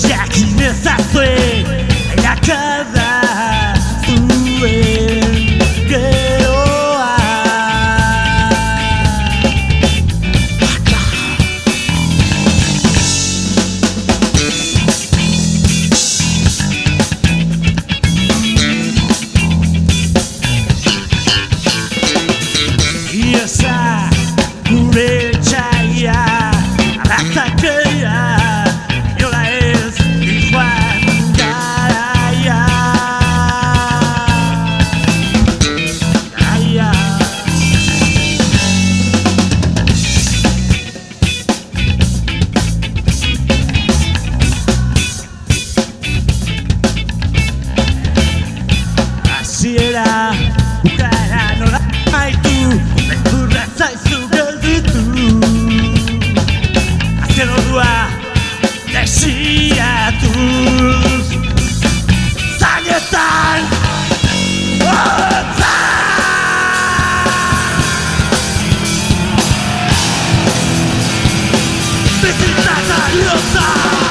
jakin ezazue airakada zuen geroa. Iesa gure etxaia arrazakeia nola ez dijoan garaia. Hasiera bukara nola maitu beldurra zaizu gelditu. Azken ordua desiatuz zainetan hotza. Bizitza zailotza,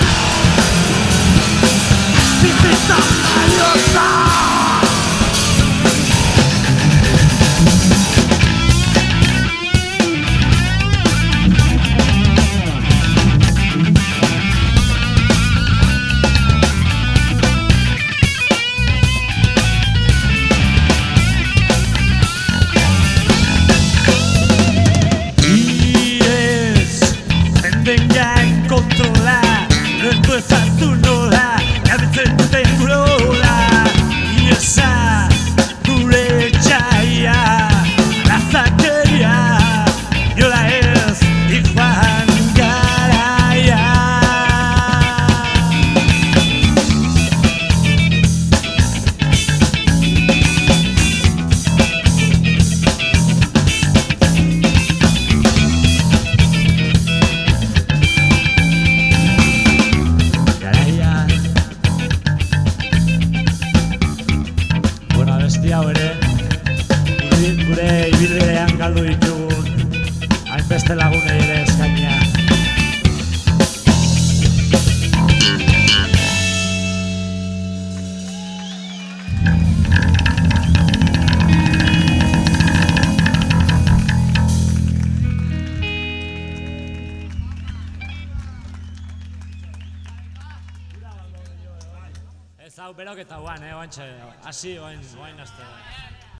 bizitza zailotza. Kontrola, lortu ezazu nola, gabetzen duten gurola. Iesa gure etxaia arrazakeria nola ez dijoan garaia. Hau ere, gure ibilbidean galdu ditugun hainbeste lagunei ere eskainia. Ez hau berok eta guan, oantxe, hasi oain azte.